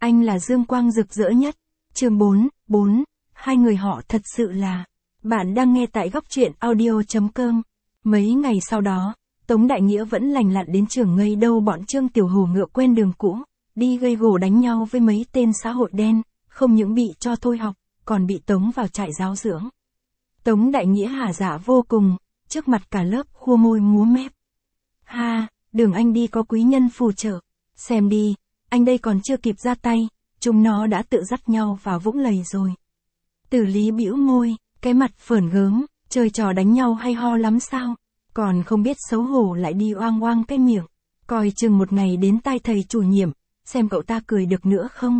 Anh là dương quang rực rỡ nhất. Chương 4, hai người họ thật sự là. Bạn đang nghe tại góc truyện audio.com. Mấy ngày sau đó, Tống Đại Nghĩa vẫn lành lặn đến trường ngây đâu bọn Trương Tiểu Hổ ngựa quen đường cũ, đi gây gổ đánh nhau với mấy tên xã hội đen, không những bị cho thôi học, còn bị tống vào trại giáo dưỡng. Tống Đại Nghĩa hả dạ vô cùng, trước mặt cả lớp khua môi múa mép. Ha, đường anh đi có quý nhân phù trợ, xem đi, anh đây còn chưa kịp ra tay, chúng nó đã tự dắt nhau vào vũng lầy rồi. Tử Lý bĩu môi, cái mặt phởn gớm, chơi trò đánh nhau hay ho lắm sao, còn không biết xấu hổ lại đi oang oang cái miệng, coi chừng một ngày đến tai thầy chủ nhiệm, xem cậu ta cười được nữa không.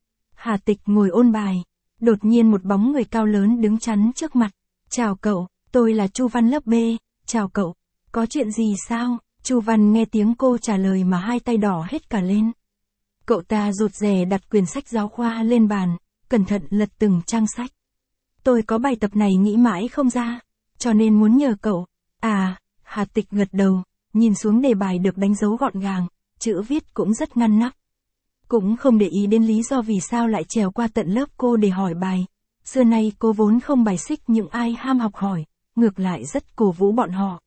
Hà Tịch ngồi ôn bài, đột nhiên một bóng người cao lớn đứng chắn trước mặt. Chào cậu, tôi là Chu Văn lớp B, chào cậu, có chuyện gì sao? Chu Văn nghe tiếng cô trả lời mà hai tay đỏ hết cả lên. Cậu ta rụt rè đặt quyển sách giáo khoa lên bàn, cẩn thận lật từng trang sách. Tôi có bài tập này nghĩ mãi không ra, cho nên muốn nhờ cậu. À, Hà Tịch gật đầu, nhìn xuống đề bài được đánh dấu gọn gàng, chữ viết cũng rất ngăn nắp. Cũng không để ý đến lý do vì sao lại trèo qua tận lớp cô để hỏi bài. Xưa nay cô vốn không bài xích những ai ham học hỏi, ngược lại rất cổ vũ bọn họ.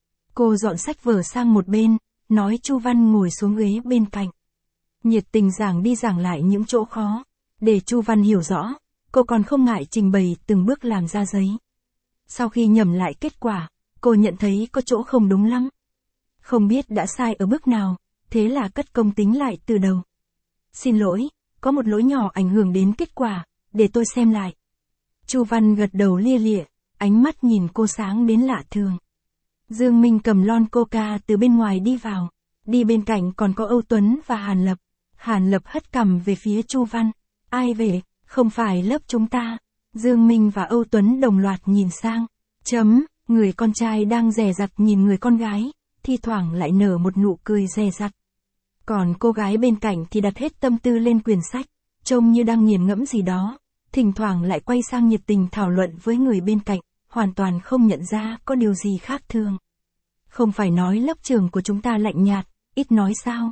Cô dọn sách vở sang một bên, nói Chu Văn ngồi xuống ghế bên cạnh. Nhiệt tình giảng đi giảng lại những chỗ khó, để Chu Văn hiểu rõ, cô còn không ngại trình bày từng bước làm ra giấy. Sau khi nhẩm lại kết quả, cô nhận thấy có chỗ không đúng lắm. Không biết đã sai ở bước nào, thế là cất công tính lại từ đầu. Xin lỗi, có một lỗi nhỏ ảnh hưởng đến kết quả, để tôi xem lại. Chu Văn gật đầu lia lịa, ánh mắt nhìn cô sáng đến lạ thường. Dương Minh cầm lon coca từ bên ngoài đi vào, đi bên cạnh còn có Âu Tuấn và Hàn Lập. Hàn Lập hất cằm về phía Chu Văn, ai về, không phải lớp chúng ta. Dương Minh và Âu Tuấn đồng loạt nhìn sang, người con trai đang dè dặt nhìn người con gái, thi thoảng lại nở một nụ cười dè dặt. Còn cô gái bên cạnh thì đặt hết tâm tư lên quyển sách, trông như đang nghiền ngẫm gì đó, thỉnh thoảng lại quay sang nhiệt tình thảo luận với người bên cạnh, hoàn toàn không nhận ra có điều gì khác thường. Không phải nói lớp trường của chúng ta lạnh nhạt, ít nói sao?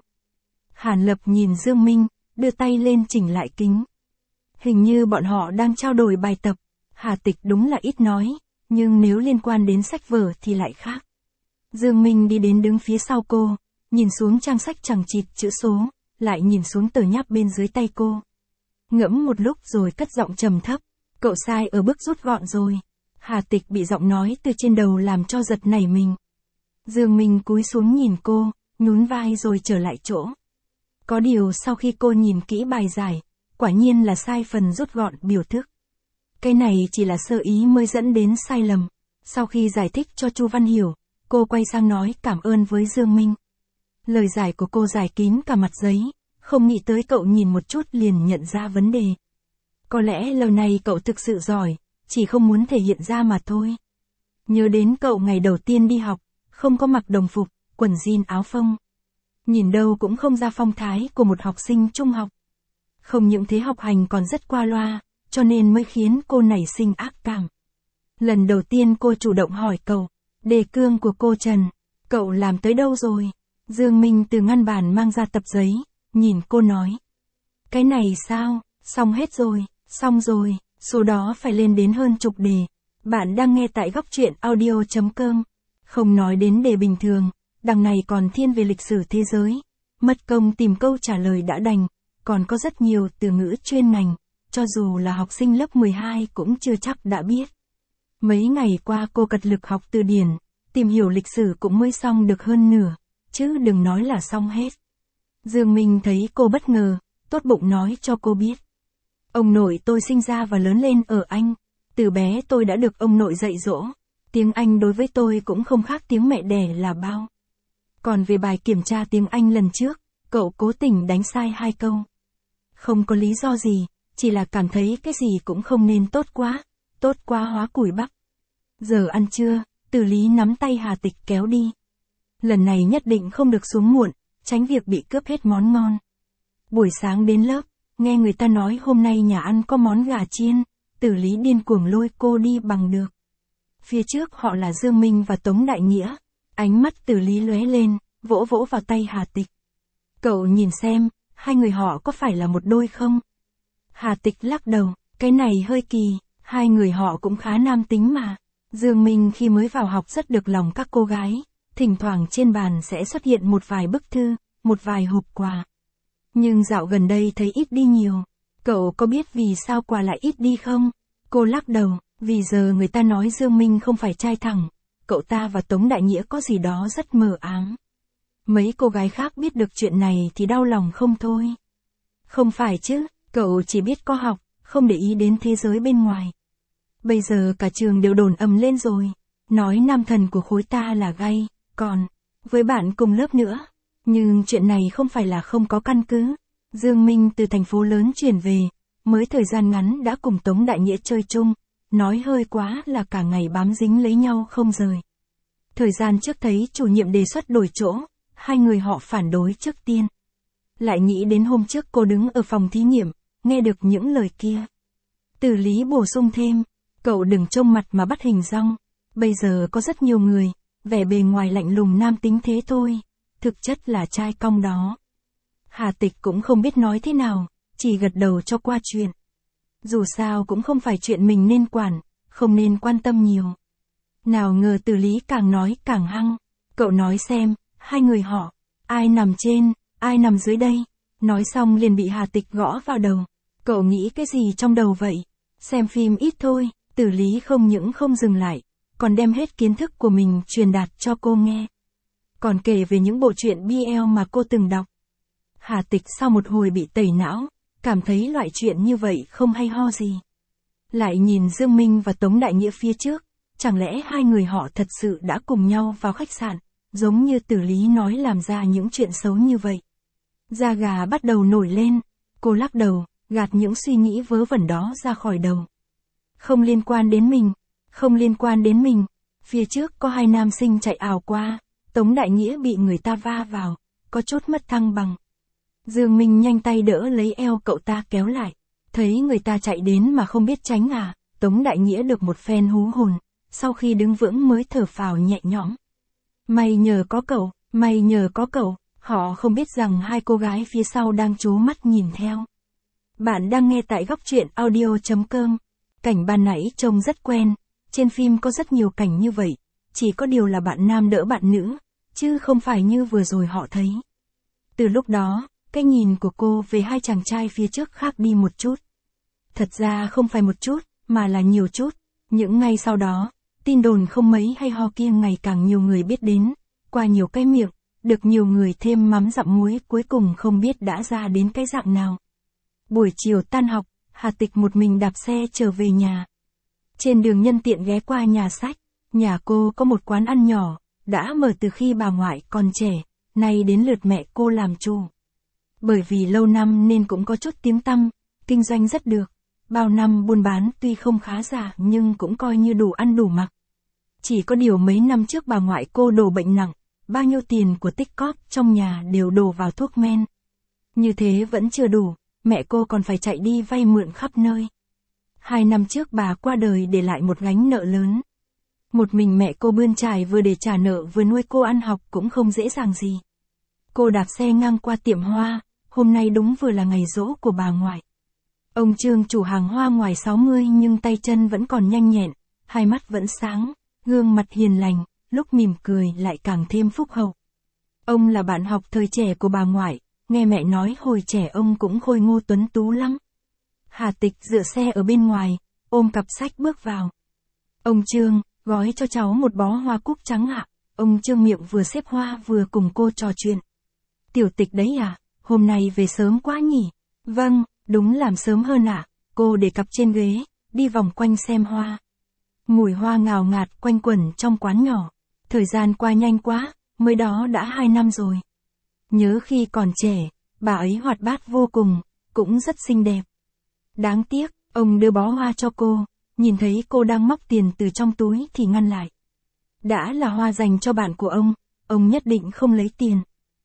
Hàn Lập nhìn Dương Minh, đưa tay lên chỉnh lại kính. Hình như bọn họ đang trao đổi bài tập, Hà Tịch đúng là ít nói, nhưng nếu liên quan đến sách vở thì lại khác. Dương Minh đi đến đứng phía sau cô, nhìn xuống trang sách chằng chịt chữ số, lại nhìn xuống tờ nháp bên dưới tay cô. Ngẫm một lúc rồi cất giọng trầm thấp, cậu sai ở bước rút gọn rồi. Hà Tịch bị giọng nói từ trên đầu làm cho giật nảy mình. Dương Minh cúi xuống nhìn cô, nhún vai rồi trở lại chỗ. Có điều sau khi cô nhìn kỹ bài giải, quả nhiên là sai phần rút gọn biểu thức. Cái này chỉ là sơ ý mới dẫn đến sai lầm. Sau khi giải thích cho Chu Văn hiểu, cô quay sang nói cảm ơn với Dương Minh. Lời giải của cô giải kín cả mặt giấy, không nghĩ tới cậu nhìn một chút liền nhận ra vấn đề. Có lẽ lần này cậu thực sự giỏi, chỉ không muốn thể hiện ra mà thôi. Nhớ đến cậu ngày đầu tiên đi học, không có mặc đồng phục, quần jean áo phông. Nhìn đâu cũng không ra phong thái của một học sinh trung học. Không những thế học hành còn rất qua loa, cho nên mới khiến cô nảy sinh ác cảm. Lần đầu tiên cô chủ động hỏi cậu, đề cương của cô Trần, cậu làm tới đâu rồi? Dương Minh từ ngăn bàn mang ra tập giấy, nhìn cô nói. Cái này sao, xong hết rồi, xong rồi, số đó phải lên đến hơn chục đề. Bạn đang nghe tại góc truyện audio.com. Không nói đến đề bình thường, đằng này còn thiên về lịch sử thế giới. Mất công tìm câu trả lời đã đành, còn có rất nhiều từ ngữ chuyên ngành, cho dù là học sinh lớp 12 cũng chưa chắc đã biết. Mấy ngày qua cô cật lực học từ điển, tìm hiểu lịch sử cũng mới xong được hơn nửa, chứ đừng nói là xong hết. Dương Minh thấy cô bất ngờ, tốt bụng nói cho cô biết. Ông nội tôi sinh ra và lớn lên ở Anh, từ bé tôi đã được ông nội dạy dỗ, tiếng Anh đối với tôi cũng không khác tiếng mẹ đẻ là bao. Còn về bài kiểm tra tiếng Anh lần trước, cậu cố tình đánh sai 2 câu. Không có lý do gì, chỉ là cảm thấy cái gì cũng không nên tốt quá hóa củi bắp. Giờ ăn trưa, Từ Lý nắm tay Hà Tịch kéo đi. Lần này nhất định không được xuống muộn, tránh việc bị cướp hết món ngon. Buổi sáng đến lớp, nghe người ta nói hôm nay nhà ăn có món gà chiên, Từ Lý điên cuồng lôi cô đi bằng được. Phía trước họ là Dương Minh và Tống Đại Nghĩa, ánh mắt Từ Lý lóe lên, vỗ vỗ vào tay Hà Tịch. Cậu nhìn xem, hai người họ có phải là một đôi không? Hà Tịch lắc đầu, cái này hơi kỳ, hai người họ cũng khá nam tính mà. Dương Minh khi mới vào học rất được lòng các cô gái, thỉnh thoảng trên bàn sẽ xuất hiện một vài bức thư, một vài hộp quà. Nhưng dạo gần đây thấy ít đi nhiều. Cậu có biết vì sao quà lại ít đi không? Cô lắc đầu, vì giờ người ta nói Dương Minh không phải trai thẳng, cậu ta và Tống Đại Nghĩa có gì đó rất mờ ám. Mấy cô gái khác biết được chuyện này thì đau lòng không thôi. Không phải chứ, cậu chỉ biết có học, không để ý đến thế giới bên ngoài. Bây giờ cả trường đều đồn ầm lên rồi, nói nam thần của khối ta là gay, còn với bạn cùng lớp nữa. Nhưng chuyện này không phải là không có căn cứ. Dương Minh từ thành phố lớn chuyển về, mới thời gian ngắn đã cùng Tống Đại Nghĩa chơi chung, nói hơi quá là cả ngày bám dính lấy nhau không rời. Thời gian trước thấy chủ nhiệm đề xuất đổi chỗ, hai người họ phản đối trước tiên. Lại nghĩ đến hôm trước cô đứng ở phòng thí nghiệm, nghe được những lời kia. Từ lý bổ sung thêm, cậu đừng trông mặt mà bắt hình dong, bây giờ có rất nhiều người, vẻ bề ngoài lạnh lùng nam tính thế thôi, thực chất là trai cong đó. Hà Tịch cũng không biết nói thế nào, chỉ gật đầu cho qua chuyện. Dù sao cũng không phải chuyện mình nên quản, không nên quan tâm nhiều. Nào ngờ Từ lý càng nói càng hăng, cậu nói xem, hai người họ, ai nằm trên, ai nằm dưới đây, nói xong liền bị Hà Tịch gõ vào đầu. Cậu nghĩ cái gì trong đầu vậy? Xem phim ít thôi, Từ lý không những không dừng lại, còn đem hết kiến thức của mình truyền đạt cho cô nghe. Còn kể về những bộ truyện BL mà cô từng đọc. Hà Tịch sau một hồi bị tẩy não, cảm thấy loại chuyện như vậy không hay ho gì. Lại nhìn Dương Minh và Tống Đại Nghĩa phía trước, chẳng lẽ hai người họ thật sự đã cùng nhau vào khách sạn, giống như Từ lý nói làm ra những chuyện xấu như vậy. Da gà bắt đầu nổi lên, cô lắc đầu, gạt những suy nghĩ vớ vẩn đó ra khỏi đầu. Không liên quan đến mình, không liên quan đến mình, phía trước có hai nam sinh chạy ảo qua, Tống Đại Nghĩa bị người ta va vào, có chút mất thăng bằng. Dương Minh nhanh tay đỡ lấy eo cậu ta kéo lại, thấy người ta chạy đến mà không biết tránh à, Tống Đại Nghĩa được một phen hú hồn, sau khi đứng vững mới thở phào nhẹ nhõm. May nhờ có cậu, họ không biết rằng hai cô gái phía sau đang trố mắt nhìn theo. Bạn đang nghe tại góc truyện audio.com. Cảnh ban nãy trông rất quen, trên phim có rất nhiều cảnh như vậy, chỉ có điều là bạn nam đỡ bạn nữ, chứ không phải như vừa rồi họ thấy. Từ lúc đó, cái nhìn của cô về hai chàng trai phía trước khác đi một chút. Thật ra không phải một chút, mà là nhiều chút. Những ngày sau đó, tin đồn không mấy hay ho kia ngày càng nhiều người biết đến, qua nhiều cái miệng, được nhiều người thêm mắm dặm muối, cuối cùng không biết đã ra đến cái dạng nào. Buổi chiều tan học, Hà Tịch một mình đạp xe trở về nhà. Trên đường nhân tiện ghé qua nhà sách, nhà cô có một quán ăn nhỏ, đã mở từ khi bà ngoại còn trẻ, nay đến lượt mẹ cô làm chủ. Bởi vì lâu năm nên cũng có chút tiếng tăm, kinh doanh rất được. Bao năm buôn bán tuy không khá giả nhưng cũng coi như đủ ăn đủ mặc. Chỉ có điều mấy năm trước bà ngoại cô đổ bệnh nặng, bao nhiêu tiền của tích cóp trong nhà đều đổ vào thuốc men. Như thế vẫn chưa đủ, mẹ cô còn phải chạy đi vay mượn khắp nơi. 2 năm trước bà qua đời để lại một gánh nợ lớn. Một mình mẹ cô bươn trải vừa để trả nợ vừa nuôi cô ăn học cũng không dễ dàng gì. Cô đạp xe ngang qua tiệm hoa, hôm nay đúng vừa là ngày giỗ của bà ngoại. Ông Trương chủ hàng hoa ngoài 60 nhưng tay chân vẫn còn nhanh nhẹn, hai mắt vẫn sáng, gương mặt hiền lành, lúc mỉm cười lại càng thêm phúc hậu. Ông là bạn học thời trẻ của bà ngoại, nghe mẹ nói hồi trẻ ông cũng khôi ngô tuấn tú lắm. Hà Tịch dựa xe ở bên ngoài, ôm cặp sách bước vào. Ông Trương, gói cho cháu một bó hoa cúc trắng ạ. Ông Trương miệng vừa xếp hoa vừa cùng cô trò chuyện. Tiểu Tịch đấy à, hôm nay về sớm quá nhỉ? Vâng, đúng làm sớm hơn ạ. Cô để cặp trên ghế, đi vòng quanh xem hoa. Mùi hoa ngào ngạt quanh quẩn trong quán nhỏ. Thời gian qua nhanh quá, mới đó đã 2 năm rồi. Nhớ khi còn trẻ, bà ấy hoạt bát vô cùng, cũng rất xinh đẹp. Đáng tiếc, ông đưa bó hoa cho cô, nhìn thấy cô đang móc tiền từ trong túi thì ngăn lại. Đã là hoa dành cho bạn của ông nhất định không lấy tiền.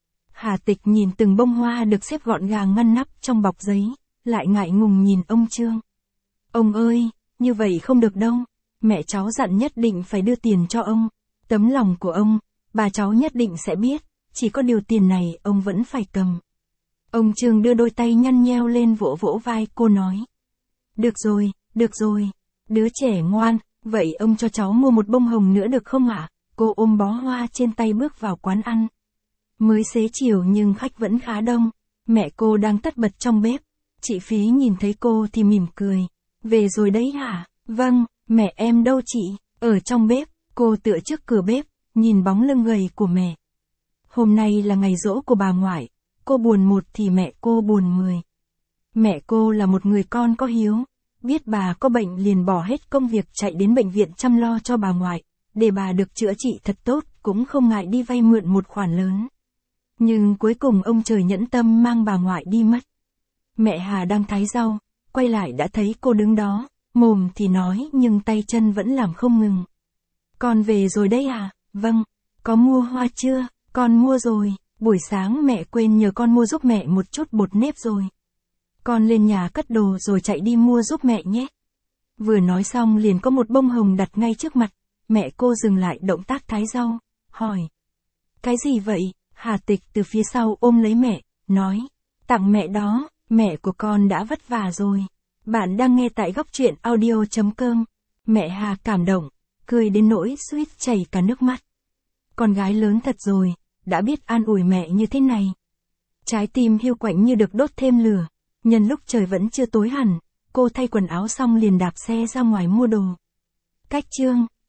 Hà Tịch nhìn từng bông hoa được xếp gọn gàng ngăn nắp trong bọc giấy, lại ngại ngùng nhìn ông Trương. Ông ơi, như vậy không được đâu, mẹ cháu dặn nhất định phải đưa tiền cho ông. Tấm lòng của ông, bà cháu nhất định sẽ biết, chỉ có điều tiền này ông vẫn phải cầm. Ông Trương đưa đôi tay nhăn nheo lên vỗ vỗ vai cô nói. Được rồi, đứa trẻ ngoan, vậy ông cho cháu mua một bông hồng nữa được không ạ? Cô ôm bó hoa trên tay bước vào quán ăn. Mới xế chiều nhưng khách vẫn khá đông, mẹ cô đang tất bật trong bếp. Chị Phí nhìn thấy cô thì mỉm cười. Về rồi đấy hả? Vâng, mẹ em đâu chị? Ở trong bếp, cô tựa trước cửa bếp, nhìn bóng lưng gầy của mẹ. Hôm nay là ngày giỗ của bà ngoại, cô buồn một thì mẹ cô buồn 10. Mẹ cô là một người con có hiếu, biết bà có bệnh liền bỏ hết công việc chạy đến bệnh viện chăm lo cho bà ngoại, để bà được chữa trị thật tốt, cũng không ngại đi vay mượn một khoản lớn. Nhưng cuối cùng ông trời nhẫn tâm mang bà ngoại đi mất. Mẹ Hà đang thái rau, quay lại đã thấy cô đứng đó, mồm thì nói nhưng tay chân vẫn làm không ngừng. Con về rồi đấy à? Vâng. Có mua hoa chưa? Con mua rồi, buổi sáng mẹ quên nhờ con mua giúp mẹ một chút bột nếp rồi. Con lên nhà cất đồ rồi chạy đi mua giúp mẹ nhé. Vừa nói xong liền có một bông hồng đặt ngay trước mặt, mẹ cô dừng lại động tác thái rau, hỏi. Cái gì vậy? Hà Tịch từ phía sau ôm lấy mẹ, nói. Tặng mẹ đó, mẹ của con đã vất vả rồi. Bạn đang nghe tại góc truyện audio.com. Mẹ Hà cảm động, cười đến nỗi suýt chảy cả nước mắt. Con gái lớn thật rồi, đã biết an ủi mẹ như thế này. Trái tim hiu quạnh như được đốt thêm lửa. Nhân lúc trời vẫn chưa tối hẳn, cô thay quần áo xong liền đạp xe ra ngoài mua đồ. Cách chương